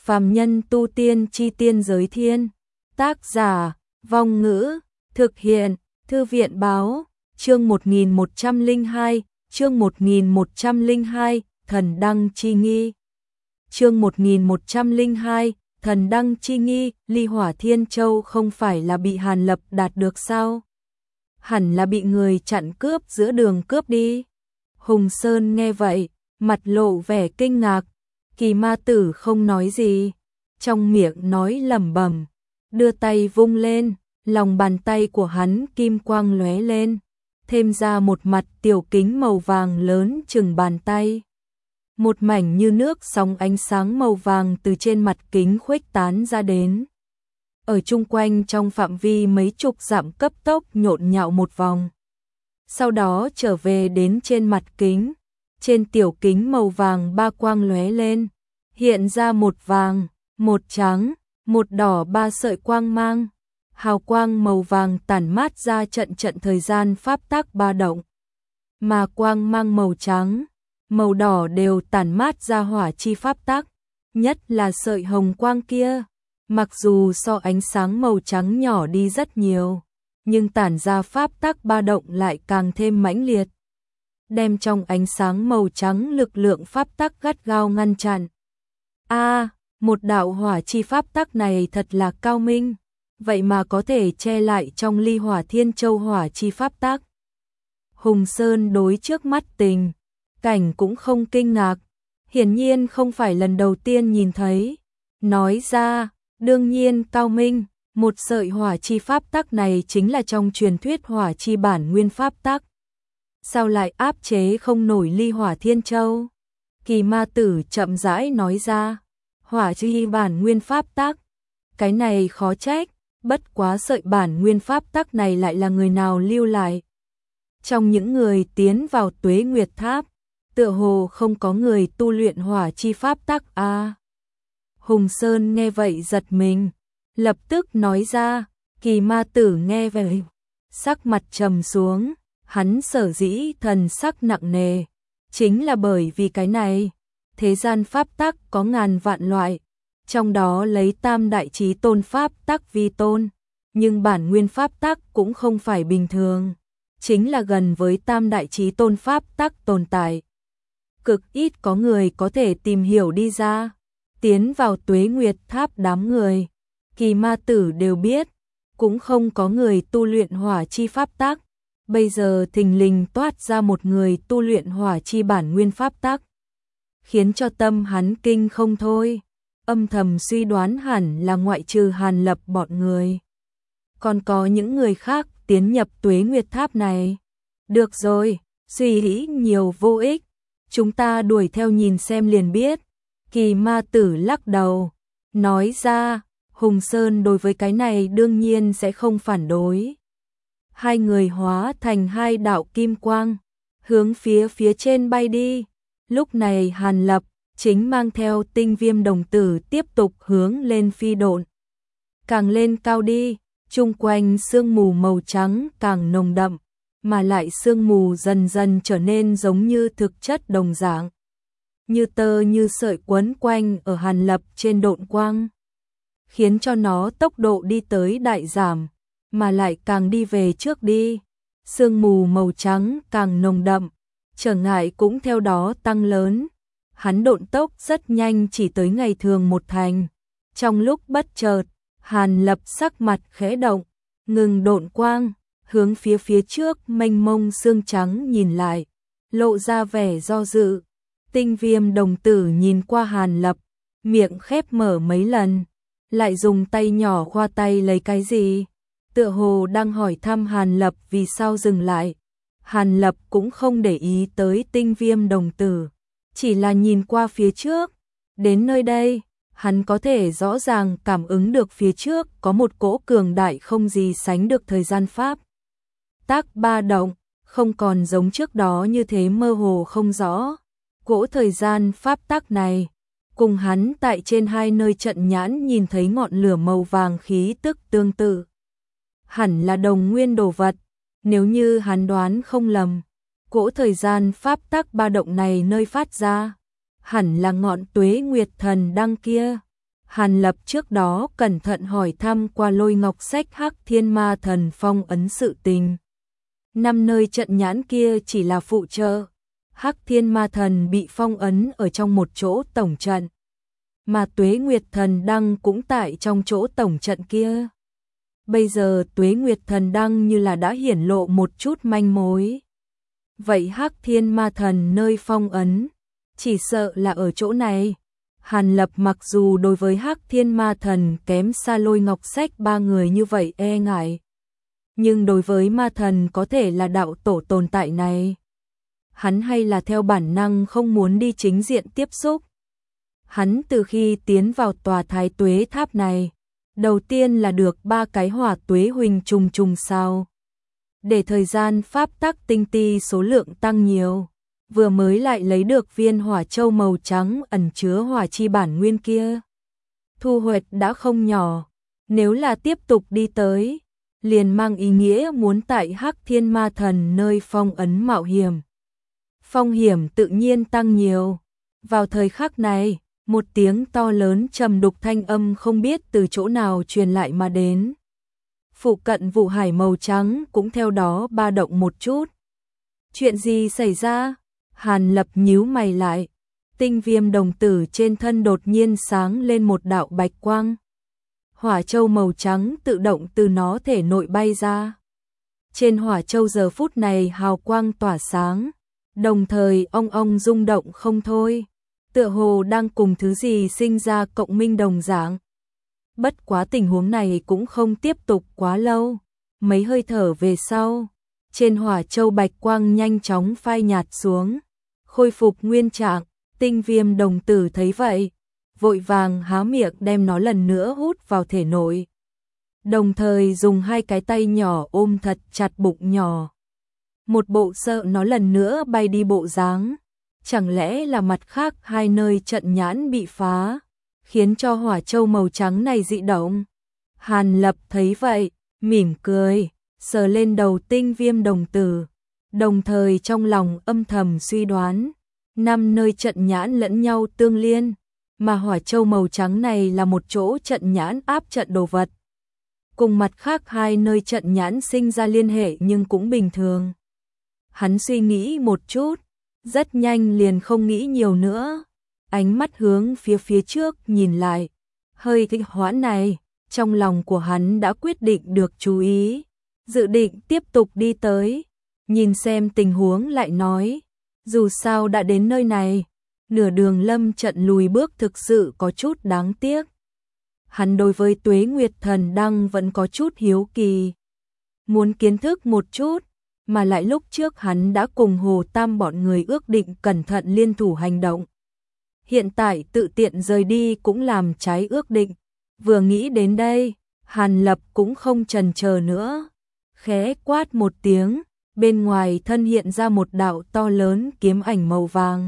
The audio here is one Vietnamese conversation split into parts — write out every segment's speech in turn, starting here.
Phàm nhân tu tiên chi tiên giới thiên. Tác giả, Vong Ngữ, thực hiện, Thư viện báo, chương 1102, chương 1102, Thần Đăng Chi Nghi. Chương 1102, Thần Đăng Chi Nghi, Ly Hỏa Thiên Châu không phải là bị Hàn Lập đạt được sao? Hẳn là bị người chặn cướp giữa đường cướp đi. Hùng Sơn nghe vậy, mặt lộ vẻ kinh ngạc. Kỳ Ma Tử không nói gì, trong miệng nói lẩm bẩm, đưa tay vung lên, lòng bàn tay của hắn kim quang lóe lên, thêm ra một mặt tiểu kính màu vàng lớn chừng bàn tay. Một mảnh như nước sóng ánh sáng màu vàng từ trên mặt kính khuếch tán ra đến. Ở chung quanh trong phạm vi mấy chục dặm cấp tốc nhộn nhạo một vòng. Sau đó trở về đến trên mặt kính. Trên tiểu kính màu vàng ba quang lóe lên, hiện ra một vàng, một trắng, một đỏ ba sợi quang mang. Hào quang màu vàng tản mát ra trận trận thời gian pháp tắc ba động. Mà quang mang màu trắng, màu đỏ đều tản mát ra hỏa chi pháp tắc, nhất là sợi hồng quang kia. Mặc dù so ánh sáng màu trắng nhỏ đi rất nhiều, nhưng tản ra pháp tắc ba động lại càng thêm mãnh liệt, đem trong ánh sáng màu trắng lực lượng pháp tắc gắt gao ngăn chặn. Một đạo hỏa chi pháp tắc này thật là cao minh, vậy mà có thể che lại trong Ly Hỏa Thiên Châu hỏa chi pháp tắc. Hùng Sơn đối trước mắt tình cảnh cũng không kinh ngạc, hiển nhiên không phải lần đầu tiên nhìn thấy, nói ra, đương nhiên cao minh, một sợi hỏa chi pháp tắc này chính là trong truyền thuyết hỏa chi bản nguyên pháp tắc. Sao lại áp chế không nổi Ly Hỏa Thiên Châu? Kỳ Ma Tử chậm rãi nói ra, hỏa chi bản nguyên pháp tắc, cái này khó trách, bất quá sợi bản nguyên pháp tắc này lại là người nào lưu lại? Trong những người tiến vào Tuế Nguyệt Tháp, tựa hồ không có người tu luyện hỏa chi pháp tắc Hùng Sơn nghe vậy giật mình, lập tức nói ra. Kỳ Ma Tử nghe vậy, sắc mặt trầm xuống. Hắn sở dĩ thần sắc nặng nề, chính là bởi vì cái này. Thế gian pháp tắc có ngàn vạn loại, trong đó lấy tam đại chí tôn pháp tắc vi tôn, nhưng bản nguyên pháp tắc cũng không phải bình thường, chính là gần với tam đại chí tôn pháp tắc tồn tại. Cực ít có người có thể tìm hiểu đi ra. Tiến vào Tuế Nguyệt Tháp đám người, Kỳ Ma Tử đều biết, cũng không có người tu luyện hỏa chi pháp tắc. Bây giờ thình lình toát ra một người tu luyện hỏa chi bản nguyên pháp tắc, khiến cho tâm hắn kinh không thôi, âm thầm suy đoán hẳn là ngoại trừ Hàn Lập bọn người, còn có những người khác tiến nhập Tuế Nguyệt Tháp này. Được rồi, suy nghĩ nhiều vô ích, chúng ta đuổi theo nhìn xem liền biết. Kỳ Ma Tử lắc đầu, nói ra, Hùng Sơn đối với cái này đương nhiên sẽ không phản đối. Hai người hóa thành hai đạo kim quang, hướng phía trên bay đi. Lúc này Hàn Lập chính mang theo Tinh Viêm đồng tử tiếp tục hướng lên phi độn. Càng lên cao đi, chung quanh sương mù màu trắng càng nồng đậm, mà lại sương mù dần dần trở nên giống như thực chất đồng dạng, như tơ như sợi quấn quanh ở Hàn Lập trên độn quang, khiến cho nó tốc độ đi tới đại giảm, mà lại càng đi về trước đi, sương mù màu trắng càng nồng đậm, trở ngại cũng theo đó tăng lớn. Hắn độn tốc rất nhanh, chỉ tới ngày thường một thành. Trong lúc bất chợt, Hàn Lập sắc mặt khẽ động, ngừng độn quang, hướng phía trước mênh mông sương trắng nhìn lại, lộ ra vẻ do dự. Tinh Viêm đồng tử nhìn qua Hàn Lập, miệng khép mở mấy lần, lại dùng tay nhỏ khoa tay lấy cái gì, tựa hồ đang hỏi thăm Hàn Lập vì sao dừng lại. Hàn Lập cũng không để ý tới Tinh Viêm đồng tử, chỉ là nhìn qua phía trước. Đến nơi đây, hắn có thể rõ ràng cảm ứng được phía trước có một cỗ cường đại không gì sánh được thời gian pháp tắc ba động, không còn giống trước đó như thế mơ hồ không rõ. Cỗ thời gian pháp tắc này, cùng hắn tại trên hai nơi trận nhãn nhìn thấy ngọn lửa màu vàng khí tức tương tự, hẳn là đồng nguyên đồ vật. Nếu như hắn đoán không lầm, cỗ thời gian pháp tắc ba động này nơi phát ra, hẳn là ngọn Tuế Nguyệt Thần Đăng kia. Hàn Lập trước đó cẩn thận hỏi thăm qua Lôi Ngọc Sách Hắc Thiên Ma Thần phong ấn sự tình. 5 nơi trận nhãn kia chỉ là phụ trợ. Hắc Thiên Ma Thần bị phong ấn ở trong một chỗ tổng trận, mà Tuế Nguyệt Thần Đăng cũng tại trong chỗ tổng trận kia. Bây giờ Tuế Nguyệt Thần Đăng như là đã hiển lộ một chút manh mối. Vậy Hắc Thiên Ma Thần nơi phong ấn, chỉ sợ là ở chỗ này. Hàn Lập mặc dù đối với Hắc Thiên Ma Thần kém xa Lôi Ngọc Sách 3 người như vậy e ngại, nhưng đối với ma thần có thể là đạo tổ tồn tại này, hắn hay là theo bản năng không muốn đi chính diện tiếp xúc. Hắn từ khi tiến vào tòa Thái Tuế Tháp này, đầu tiên là được 3 cái hỏa tuế huỳnh trùng trùng sao. Để thời gian pháp tắc tinh ti số lượng tăng nhiều, vừa mới lại lấy được viên hỏa châu màu trắng ẩn chứa hỏa chi bản nguyên kia. Thu hoạch đã không nhỏ, nếu là tiếp tục đi tới, liền mang ý nghĩa muốn tại Hắc Thiên Ma Thần nơi phong ấn mạo hiểm. Phong hiểm tự nhiên tăng nhiều. Vào thời khắc này, một tiếng to lớn trầm đục thanh âm không biết từ chỗ nào truyền lại mà đến. Phụ cận vụ hải màu trắng cũng theo đó ba động một chút. Chuyện gì xảy ra? Hàn Lập nhíu mày lại. Tinh viêm đồng tử trên thân đột nhiên sáng lên một đạo bạch quang. Hỏa châu màu trắng tự động từ nó thể nội bay ra. Trên hỏa châu giờ phút này hào quang tỏa sáng, đồng thời ong ong rung động không thôi, tựa hồ đang cùng thứ gì sinh ra cộng minh đồng dạng. Bất quá tình huống này cũng không tiếp tục quá lâu, mấy hơi thở về sau, trên hỏa châu bạch quang nhanh chóng phai nhạt xuống, khôi phục nguyên trạng. Tinh viêm đồng tử thấy vậy, vội vàng há miệng đem nó lần nữa hút vào thể nội. Đồng thời dùng 2 cái tay nhỏ ôm thật chặt bụng nhỏ. Một bộ sợ nó lần nữa bay đi bộ dáng. Chẳng lẽ là mặt khác 2 nơi trận nhãn bị phá, khiến cho hỏa châu màu trắng này dị động. Hàn Lập thấy vậy, mỉm cười, sờ lên đầu tinh viêm đồng tử. Đồng thời trong lòng âm thầm suy đoán, 5 nơi trận nhãn lẫn nhau tương liên, mà hỏa châu màu trắng này là một chỗ trận nhãn áp trận đồ vật. Cùng mặt khác 2 nơi trận nhãn sinh ra liên hệ nhưng cũng bình thường. Hắn suy nghĩ một chút, rất nhanh liền không nghĩ nhiều nữa. Ánh mắt hướng phía trước nhìn lại, hơi thích hoãn này, trong lòng của hắn đã quyết định được chú ý, dự định tiếp tục đi tới, nhìn xem tình huống lại nói. Dù sao đã đến nơi này, nửa đường lâm trận lùi bước thực sự có chút đáng tiếc. Hắn đối với Tuế Nguyệt Thần Đăng vẫn có chút hiếu kỳ, muốn kiến thức một chút, mà lại lúc trước hắn đã cùng Hồ Tam bọn người ước định cẩn thận liên thủ hành động. Hiện tại tự tiện rời đi cũng làm trái ước định. Vừa nghĩ đến đây, Hàn Lập cũng không chần chờ nữa, khẽ quát một tiếng. Bên ngoài thân hiện ra một đạo to lớn kiếm ảnh màu vàng,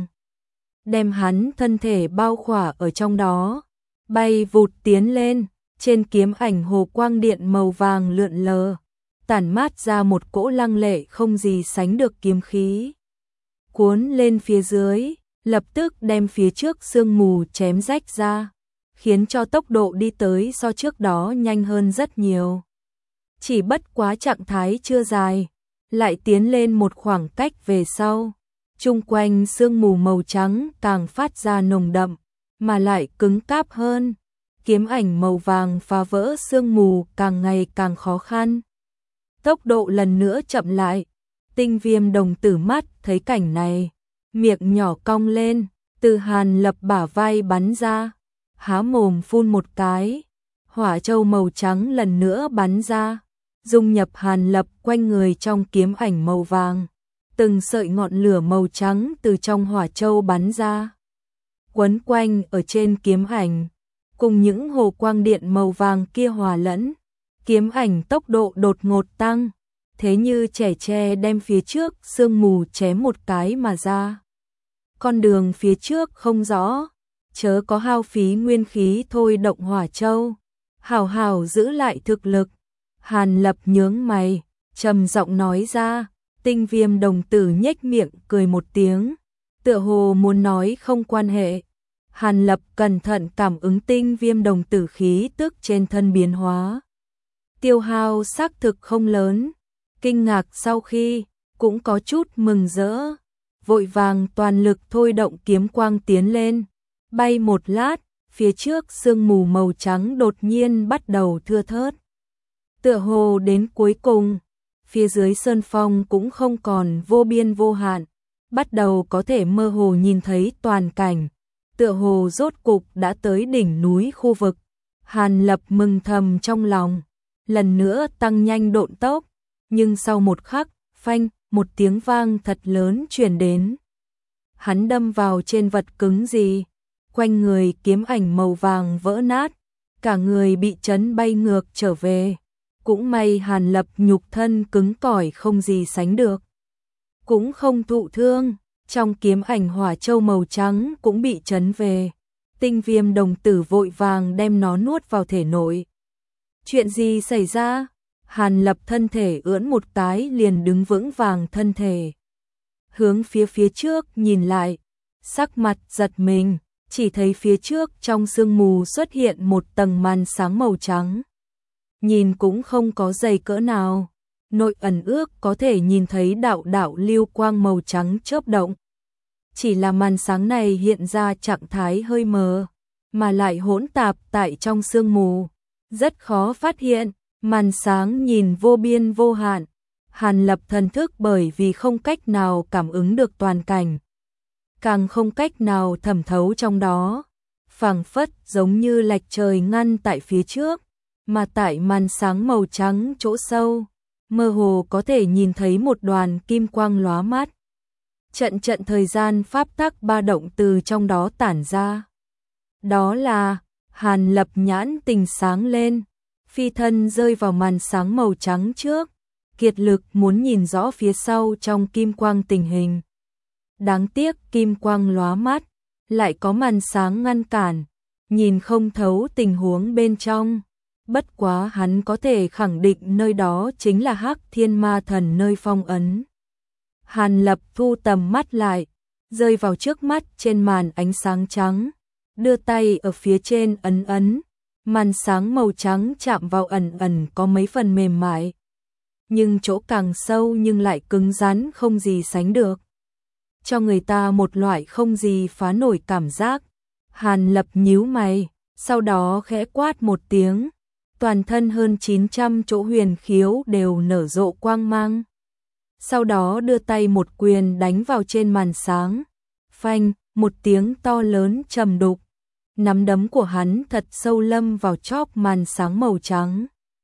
đem hắn thân thể bao khỏa ở trong đó, bay vụt tiến lên. Trên kiếm ảnh hồ quang điện màu vàng lượn lờ, tản mát ra một cỗ lăng lệ không gì sánh được kiếm khí, cuốn lên phía dưới, lập tức đem phía trước sương mù chém rách ra, khiến cho tốc độ đi tới so trước đó nhanh hơn rất nhiều. Chỉ bất quá trạng thái chưa dài, lại tiến lên một khoảng cách về sau, chung quanh sương mù màu trắng càng phát ra nồng đậm, mà lại cứng cáp hơn. Kiếm ảnh màu vàng phá vỡ sương mù càng ngày càng khó khăn. Tốc độ lần nữa chậm lại, tinh viêm đồng tử mắt thấy cảnh này, miệng nhỏ cong lên, từ Hàn Lập bả vai bắn ra, há mồm phun một cái, hỏa châu màu trắng lần nữa bắn ra, dung nhập Hàn Lập quanh người trong kiếm ảnh màu vàng. Từng sợi ngọn lửa màu trắng từ trong hỏa châu bắn ra, quấn quanh ở trên kiếm ảnh, cùng những hồ quang điện màu vàng kia hòa lẫn. Kiếm ảnh tốc độ đột ngột tăng, thế như trẻ tre đem phía trước sương mù chém một cái mà ra. Con đường phía trước không rõ, chớ có hao phí nguyên khí thôi động hỏa châu, hảo hảo giữ lại thực lực. Hàn Lập nhướng mày, trầm giọng nói ra. Tinh viêm đồng tử nhếch miệng cười một tiếng, tựa hồ muốn nói không quan hệ. Hàn Lập cẩn thận cảm ứng tinh viêm đồng tử khí tức trên thân biến hóa. Tiêu hao xác thực không lớn, kinh ngạc sau khi, cũng có chút mừng rỡ, vội vàng toàn lực thôi động kiếm quang tiến lên, bay một lát, phía trước sương mù màu trắng đột nhiên bắt đầu thưa thớt. Tựa hồ đến cuối cùng, phía dưới sơn phong cũng không còn vô biên vô hạn, bắt đầu có thể mơ hồ nhìn thấy toàn cảnh, tựa hồ rốt cục đã tới đỉnh núi khu vực. Hàn Lập mừng thầm trong lòng, lần nữa tăng nhanh độn tốc, nhưng sau một khắc, phanh, một tiếng vang thật lớn truyền đến. Hắn đâm vào trên vật cứng gì, quanh người kiếm ảnh màu vàng vỡ nát, cả người bị chấn bay ngược trở về. Cũng may Hàn Lập nhục thân cứng cỏi không gì sánh được, cũng không thụ thương, trong kiếm ảnh hỏa châu màu trắng cũng bị chấn về. Tinh viêm đồng tử vội vàng đem nó nuốt vào thể nội. Chuyện gì xảy ra? Hàn Lập thân thể ưỡn một cái liền đứng vững vàng thân thể. Hướng phía trước nhìn lại, sắc mặt giật mình, chỉ thấy phía trước trong sương mù xuất hiện một tầng màn sáng màu trắng. Nhìn cũng không có dày cỡ nào, nội ẩn ước có thể nhìn thấy đạo đạo lưu quang màu trắng chớp động. Chỉ là màn sáng này hiện ra trạng thái hơi mờ, mà lại hỗn tạp tại trong sương mù, rất khó phát hiện, màn sáng nhìn vô biên vô hạn. Hàn Lập thần thức bởi vì không cách nào cảm ứng được toàn cảnh, càng không cách nào thẩm thấu trong đó, phảng phất giống như lạch trời ngăn tại phía trước, mà tại màn sáng màu trắng chỗ sâu, mơ hồ có thể nhìn thấy một đoàn kim quang lóa mắt. Trận thời gian pháp tắc ba động từ trong đó tản ra. Đó là, Hàn Lập nhãn tình sáng lên, phi thân rơi vào màn sáng màu trắng trước, kiệt lực muốn nhìn rõ phía sau trong kim quang tình hình. Đáng tiếc kim quang lóa mắt, lại có màn sáng ngăn cản, nhìn không thấu tình huống bên trong. Bất quá hắn có thể khẳng định nơi đó chính là Hắc Thiên Ma Thần nơi phong ấn. Hàn Lập thu tầm mắt lại, rơi vào trước mắt trên màn ánh sáng trắng, đưa tay ở phía trên ấn ấn, màn sáng màu trắng chạm vào ẩn có mấy phần mềm mại, nhưng chỗ càng sâu nhưng lại cứng rắn không gì sánh được, cho người ta một loại không gì phá nổi cảm giác. Hàn Lập nhíu mày, sau đó khẽ quát một tiếng, toàn thân hơn 900 chỗ huyền khiếu đều nở rộ quang mang. Sau đó đưa tay một quyền đánh vào trên màn sáng, phanh, một tiếng to lớn trầm đục, nắm đấm của hắn thật sâu lâm vào chóp màn sáng màu trắng.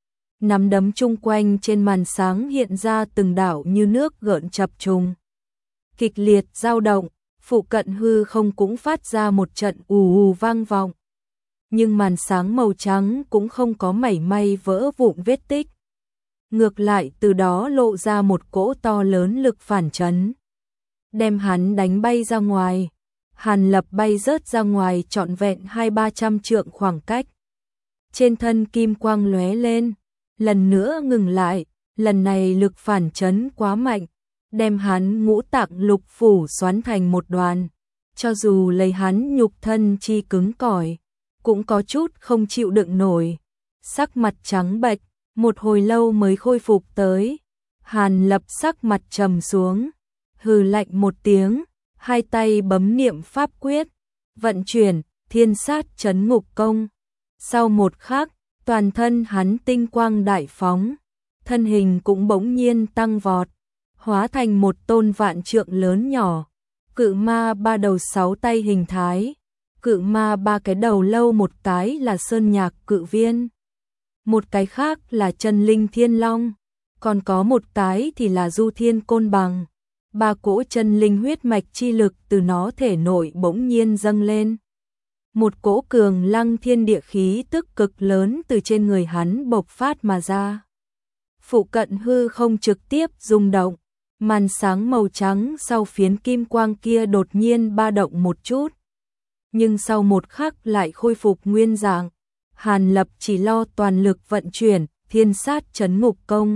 Nắm đấm chung quanh trên màn sáng hiện ra từng đảo như nước gợn chập trùng, kịch liệt dao động, phụ cận hư không cũng phát ra một trận ù ù vang vọng. Nhưng màn sáng màu trắng cũng không có mảy may vỡ vụn vết tích. Ngược lại từ đó lộ ra một cỗ to lớn lực phản chấn, đem hắn đánh bay ra ngoài. Hàn Lập bay rớt ra ngoài trọn vẹn 200-300 trượng khoảng cách. Trên thân kim quang lóe lên, lần nữa ngừng lại, lần này lực phản chấn quá mạnh, đem hắn ngũ tạng lục phủ xoắn thành một đoàn. Cho dù lấy hắn nhục thân chi cứng cỏi, cũng có chút không chịu đựng nổi. Sắc mặt trắng bệch, một hồi lâu mới khôi phục tới. Hàn Lập sắc mặt trầm xuống, hừ lạnh một tiếng, hai tay bấm niệm pháp quyết, vận chuyển thiên sát chấn ngục công. Sau một khắc, toàn thân hắn tinh quang đại phóng, thân hình cũng bỗng nhiên tăng vọt, hóa thành một tôn vạn trượng lớn nhỏ, cự ma ba đầu sáu tay hình thái. Cự ma ba cái đầu lâu, một cái là sơn nhạc cự viên, một cái khác là chân linh thiên long, còn có một cái thì là du thiên côn bằng. Ba cỗ chân linh huyết mạch chi lực từ nó thể nội bỗng nhiên dâng lên. Một cỗ cường lăng thiên địa khí tức cực lớn từ trên người hắn bộc phát mà ra. Phụ cận hư không trực tiếp rung động, màn sáng màu trắng sau phiến kim quang kia đột nhiên ba động một chút. Nhưng sau một khắc lại khôi phục nguyên dạng. Hàn Lập chỉ lo toàn lực vận chuyển thiên sát chấn ngục công,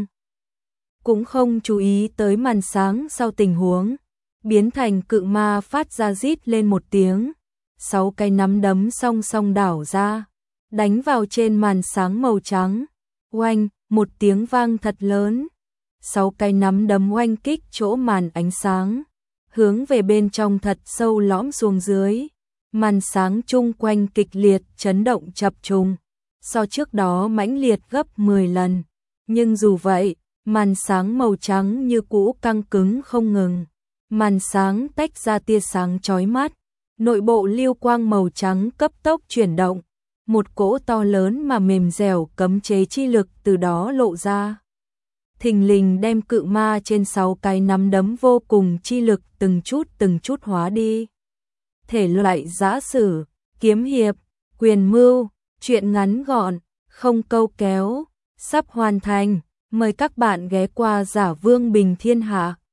cũng không chú ý tới màn sáng sau tình huống. Biến thành cự ma phát ra rít lên một tiếng, 6 cái nắm đấm song song đảo ra, đánh vào trên màn sáng màu trắng. Oanh, một tiếng vang thật lớn. 6 cái nắm đấm oanh kích chỗ màn ánh sáng, hướng về bên trong thật sâu lõm xuống dưới. Màn sáng chung quanh kịch liệt chấn động chập trùng, so trước đó mãnh liệt gấp 10 lần. Nhưng dù vậy, màn sáng màu trắng như cũ căng cứng không ngừng. Màn sáng tách ra tia sáng chói mắt, nội bộ lưu quang màu trắng cấp tốc chuyển động, một cỗ to lớn mà mềm dẻo cấm chế chi lực từ đó lộ ra. Thình lình đem cự ma trên 6 cái nắm đấm vô cùng chi lực từng chút hóa đi. Thể loại giã sử, kiếm hiệp, quyền mưu, truyện ngắn gọn, không câu kéo, sắp hoàn thành. Mời các bạn ghé qua Giả Vương Bình Thiên Hạ.